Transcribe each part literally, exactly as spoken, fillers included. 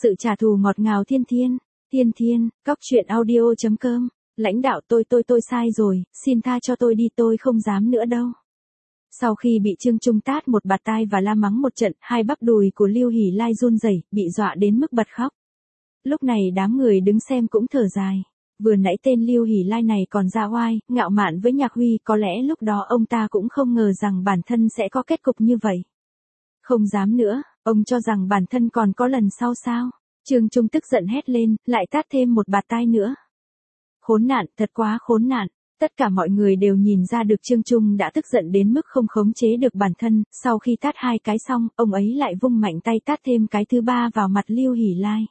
Sự trả thù ngọt ngào thiên thiên, thiên thiên, cóc truyện audio chấm com, lãnh đạo tôi tôi tôi sai rồi, xin tha cho tôi đi tôi không dám nữa đâu. Sau khi bị Trương Trung tát một bạt tai và la mắng một trận, hai bắp đùi của Lưu Hỷ Lai run rẩy, bị dọa đến mức bật khóc. Lúc này đám người đứng xem cũng thở dài. Vừa nãy tên Lưu Hỷ Lai này còn ra oai, ngạo mạn với Nhạc Huy, có lẽ lúc đó ông ta cũng không ngờ rằng bản thân sẽ có kết cục như vậy. Không dám nữa, ông cho rằng bản thân còn có lần sau sao? Trương Trung tức giận hét lên, lại tát thêm một bạt tai nữa. Khốn nạn, thật quá khốn nạn. Tất cả mọi người đều nhìn ra được Trương Trung đã tức giận đến mức không khống chế được bản thân, sau khi tát hai cái xong, ông ấy lại vung mạnh tay tát thêm cái thứ ba vào mặt Lưu Hỷ Lai.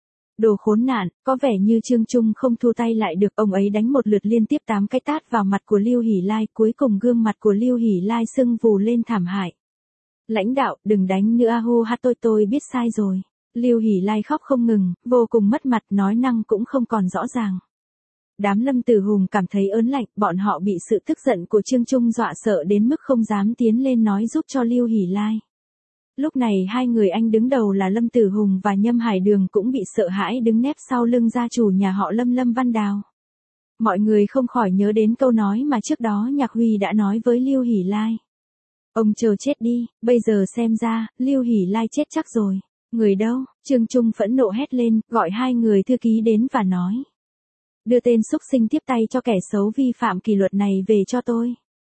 Đồ khốn nạn, có vẻ như Trương Trung không thu tay lại được, ông ấy đánh một lượt liên tiếp tám cái tát vào mặt của Lưu Hỷ Lai, cuối cùng gương mặt của Lưu Hỷ Lai sưng vù lên thảm hại. Lãnh đạo, đừng đánh nữa hu ha, tôi tôi biết sai rồi. Lưu Hỷ Lai khóc không ngừng, vô cùng mất mặt, nói năng cũng không còn rõ ràng. Đám Lâm Tử Hùng cảm thấy ớn lạnh, bọn họ bị sự tức giận của Trương Trung dọa sợ đến mức không dám tiến lên nói giúp cho Lưu Hỷ Lai. Lúc này hai người anh đứng đầu là Lâm Tử Hùng và Nhâm Hải Đường cũng bị sợ hãi đứng nép sau lưng gia chủ nhà họ Lâm Lâm Văn Đào. Mọi người không khỏi nhớ đến câu nói mà trước đó Nhạc Huy đã nói với Lưu Hỷ Lai. Ông chờ chết đi, bây giờ xem ra, Lưu Hỷ Lai chết chắc rồi. Người đâu? Trương Trung phẫn nộ hét lên, gọi hai người thư ký đến và nói. Đưa tên xúc sinh tiếp tay cho kẻ xấu vi phạm kỷ luật này về cho tôi.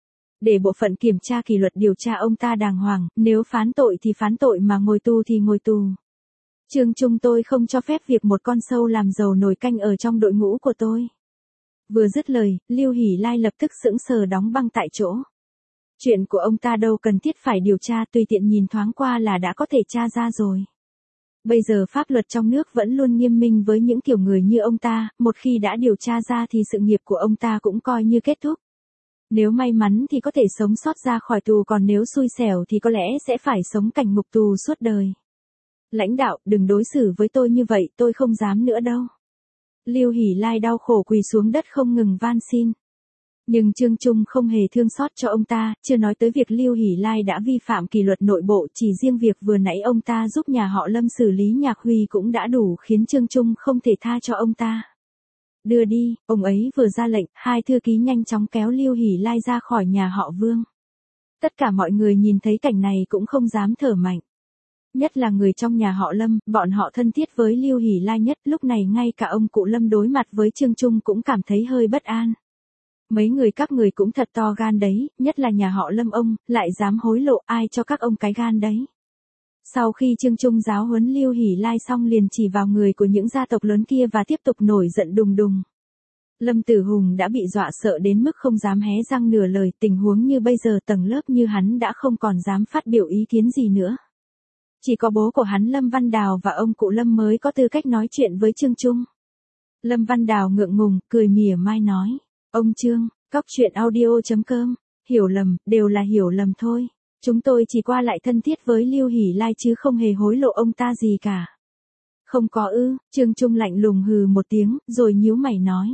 Để bộ phận kiểm tra kỷ luật điều tra ông ta đàng hoàng, nếu phán tội thì phán tội mà ngồi tù thì ngồi tù. Trương Trung tôi không cho phép việc một con sâu làm dầu nồi canh ở trong đội ngũ của tôi. Vừa dứt lời, Lưu Hỷ Lai lập tức sững sờ đóng băng tại chỗ. Chuyện của ông ta đâu cần thiết phải điều tra, tùy tiện nhìn thoáng qua là đã có thể tra ra rồi. Bây giờ pháp luật trong nước vẫn luôn nghiêm minh với những kiểu người như ông ta, một khi đã điều tra ra thì sự nghiệp của ông ta cũng coi như kết thúc. Nếu may mắn thì có thể sống sót ra khỏi tù, còn nếu xui xẻo thì có lẽ sẽ phải sống cảnh ngục tù suốt đời. Lãnh đạo, đừng đối xử với tôi như vậy, tôi không dám nữa đâu. Lưu Hỷ Lai đau khổ quỳ xuống đất không ngừng van xin. Nhưng Trương Trung không hề thương xót cho ông ta, chưa nói tới việc Lưu Hỷ Lai đã vi phạm kỷ luật nội bộ, chỉ riêng việc vừa nãy ông ta giúp nhà họ Lâm xử lý Nhạc Huy cũng đã đủ khiến Trương Trung không thể tha cho ông ta. Đưa đi, ông ấy vừa ra lệnh, hai thư ký nhanh chóng kéo Lưu Hỷ Lai ra khỏi nhà họ Vương. Tất cả mọi người nhìn thấy cảnh này cũng không dám thở mạnh. Nhất là người trong nhà họ Lâm, bọn họ thân thiết với Lưu Hỷ Lai nhất, lúc này ngay cả ông cụ Lâm đối mặt với Trương Trung cũng cảm thấy hơi bất an. Mấy người các người cũng thật to gan đấy, nhất là nhà họ Lâm ông, lại dám hối lộ, ai cho các ông cái gan đấy. Sau khi Trương Trung giáo huấn Lưu Hỷ Lai xong liền chỉ vào người của những gia tộc lớn kia và tiếp tục nổi giận đùng đùng. Lâm Tử Hùng đã bị dọa sợ đến mức không dám hé răng nửa lời, tình huống như bây giờ tầng lớp như hắn đã không còn dám phát biểu ý kiến gì nữa. Chỉ có bố của hắn Lâm Văn Đào và ông cụ Lâm mới có tư cách nói chuyện với Trương Trung. Lâm Văn Đào ngượng ngùng, cười mỉa mai nói. Ông Trương, cóc truyện audio chấm com, hiểu lầm, đều là hiểu lầm thôi. Chúng tôi chỉ qua lại thân thiết với Lưu Hỷ Lai chứ không hề hối lộ ông ta gì cả. Không có ư? Trương Trung lạnh lùng hừ một tiếng, rồi nhíu mày nói.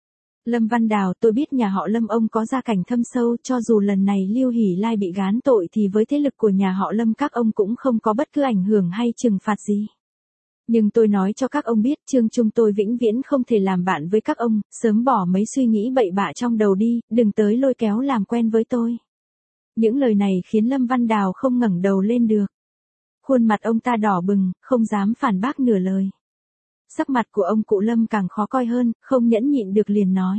Lâm Văn Đào, tôi biết nhà họ Lâm ông có gia cảnh thâm sâu, cho dù lần này Lưu Hỷ Lai bị gán tội thì với thế lực của nhà họ Lâm các ông cũng không có bất cứ ảnh hưởng hay trừng phạt gì. Nhưng tôi nói cho các ông biết, Trương Trung tôi vĩnh viễn không thể làm bạn với các ông, sớm bỏ mấy suy nghĩ bậy bạ trong đầu đi, đừng tới lôi kéo làm quen với tôi. Những lời này khiến Lâm Văn Đào không ngẩng đầu lên được. Khuôn mặt ông ta đỏ bừng, không dám phản bác nửa lời. Sắc mặt của ông cụ Lâm càng khó coi hơn, không nhẫn nhịn được liền nói.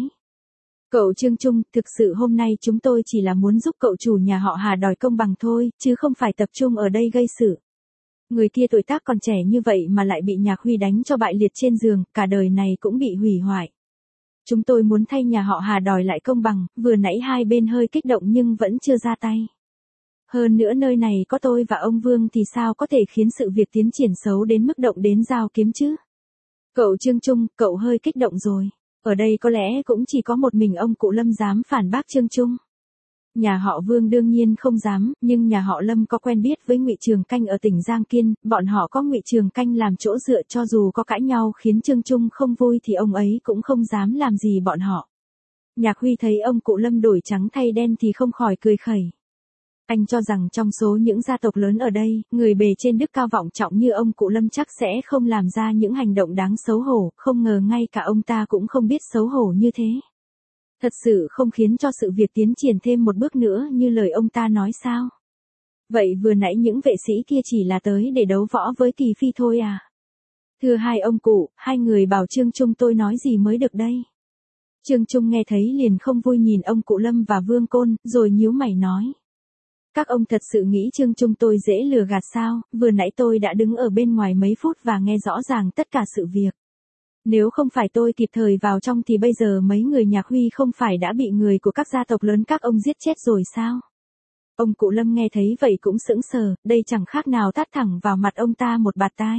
Cậu Trương Trung, thực sự hôm nay chúng tôi chỉ là muốn giúp cậu chủ nhà họ Hà đòi công bằng thôi, chứ không phải tập trung ở đây gây sự. Người kia tuổi tác còn trẻ như vậy mà lại bị Nhạc Huy đánh cho bại liệt trên giường, cả đời này cũng bị hủy hoại. Chúng tôi muốn thay nhà họ Hà đòi lại công bằng, vừa nãy hai bên hơi kích động nhưng vẫn chưa ra tay. Hơn nữa nơi này có tôi và ông Vương thì sao có thể khiến sự việc tiến triển xấu đến mức động đến dao kiếm chứ? Cậu Trương Trung, cậu hơi kích động rồi. Ở đây có lẽ cũng chỉ có một mình ông cụ Lâm dám phản bác Trương Trung. Nhà họ Vương đương nhiên không dám, nhưng nhà họ Lâm có quen biết với Ngụy Trường Canh ở tỉnh Giang Kiên, bọn họ có Ngụy Trường Canh làm chỗ dựa, cho dù có cãi nhau khiến Trương Trung không vui thì ông ấy cũng không dám làm gì bọn họ. Nhạc Huy thấy ông cụ Lâm đổi trắng thay đen thì không khỏi cười khẩy. Anh cho rằng trong số những gia tộc lớn ở đây, người bề trên đức cao vọng trọng như ông cụ Lâm chắc sẽ không làm ra những hành động đáng xấu hổ, không ngờ ngay cả ông ta cũng không biết xấu hổ như thế. Thật sự không khiến cho sự việc tiến triển thêm một bước nữa như lời ông ta nói sao? Vậy vừa nãy những vệ sĩ kia chỉ là tới để đấu võ với Kỳ Phi thôi à? Thưa hai ông cụ, hai người bảo Trương Trung tôi nói gì mới được đây? Trương Trung nghe thấy liền không vui nhìn ông cụ Lâm và Vương Côn, rồi nhíu mày nói. Các ông thật sự nghĩ Trương Trung tôi dễ lừa gạt sao? Vừa nãy tôi đã đứng ở bên ngoài mấy phút và nghe rõ ràng tất cả sự việc. Nếu không phải tôi kịp thời vào trong thì bây giờ mấy người Nhạc Huy không phải đã bị người của các gia tộc lớn các ông giết chết rồi sao? Ông cụ Lâm nghe thấy vậy cũng sững sờ, đây chẳng khác nào tát thẳng vào mặt ông ta một bạt tai.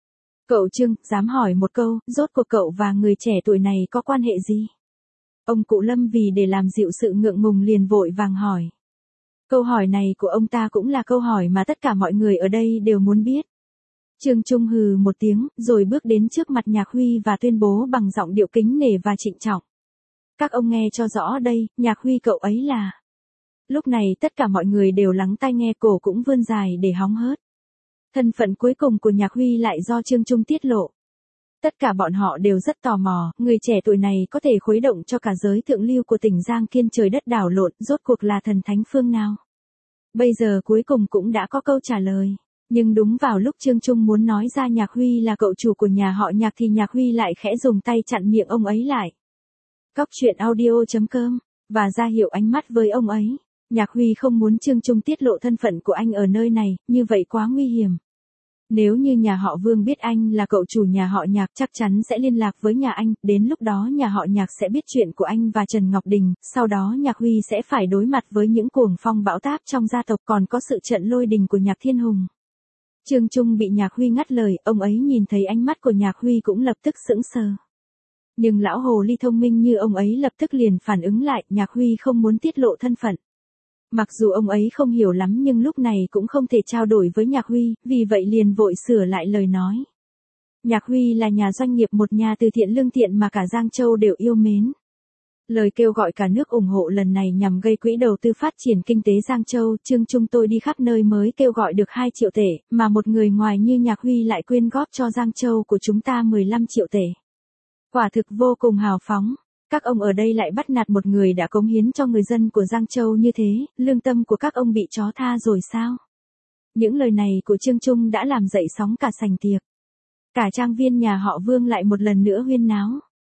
Cậu Trương, dám hỏi một câu, rốt cuộc cậu và người trẻ tuổi này có quan hệ gì? Ông cụ Lâm vì để làm dịu sự ngượng ngùng liền vội vàng hỏi. Câu hỏi này của ông ta cũng là câu hỏi mà tất cả mọi người ở đây đều muốn biết. Trương Trung hừ một tiếng, rồi bước đến trước mặt Nhạc Huy và tuyên bố bằng giọng điệu kính nể và trịnh trọng. Các ông nghe cho rõ đây, Nhạc Huy cậu ấy là... Lúc này tất cả mọi người đều lắng tai nghe, cổ cũng vươn dài để hóng hớt. Thân phận cuối cùng của Nhạc Huy lại do Trương Trung tiết lộ. Tất cả bọn họ đều rất tò mò, người trẻ tuổi này có thể khuấy động cho cả giới thượng lưu của tỉnh Giang Kiên trời đất đảo lộn, rốt cuộc là thần thánh phương nào. Bây giờ cuối cùng cũng đã có câu trả lời. Nhưng đúng vào lúc Trương Trung muốn nói ra Nhạc Huy là cậu chủ của nhà họ Nhạc thì Nhạc Huy lại khẽ dùng tay chặn miệng ông ấy lại. Cóc truyện audio chấm com, và ra hiệu ánh mắt với ông ấy. Nhạc Huy không muốn Trương Trung tiết lộ thân phận của anh ở nơi này, như vậy quá nguy hiểm. Nếu như nhà họ Vương biết anh là cậu chủ nhà họ Nhạc chắc chắn sẽ liên lạc với nhà anh, đến lúc đó nhà họ Nhạc sẽ biết chuyện của anh và Trần Ngọc Đình, sau đó Nhạc Huy sẽ phải đối mặt với những cuồng phong bão táp trong gia tộc, còn có sự trận lôi đình của Nhạc Thiên Hùng. Trương Trung bị Nhạc Huy ngắt lời, ông ấy nhìn thấy ánh mắt của Nhạc Huy cũng lập tức sững sờ. Nhưng lão hồ ly thông minh như ông ấy lập tức liền phản ứng lại, Nhạc Huy không muốn tiết lộ thân phận. Mặc dù ông ấy không hiểu lắm nhưng lúc này cũng không thể trao đổi với Nhạc Huy, vì vậy liền vội sửa lại lời nói. Nhạc Huy là nhà doanh nghiệp, một nhà từ thiện lương thiện mà cả Giang Châu đều yêu mến. Lời kêu gọi cả nước ủng hộ lần này nhằm gây quỹ đầu tư phát triển kinh tế Giang Châu, Trương Trung tôi đi khắp nơi mới kêu gọi được hai triệu tệ, mà một người ngoài như Nhạc Huy lại quyên góp cho Giang Châu của chúng ta mười lăm triệu tệ. Quả thực vô cùng hào phóng. Các ông ở đây lại bắt nạt một người đã cống hiến cho người dân của Giang Châu như thế, lương tâm của các ông bị chó tha rồi sao? Những lời này của Trương Trung đã làm dậy sóng cả sành tiệc. Cả trang viên nhà họ Vương lại một lần nữa huyên náo.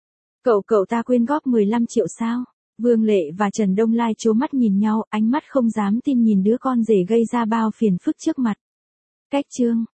Cậu cậu ta quyên góp mười lăm triệu sao? Vương Lệ và Trần Đông Lai trố mắt nhìn nhau, ánh mắt không dám tin nhìn đứa con rể gây ra bao phiền phức trước mặt. Cách chương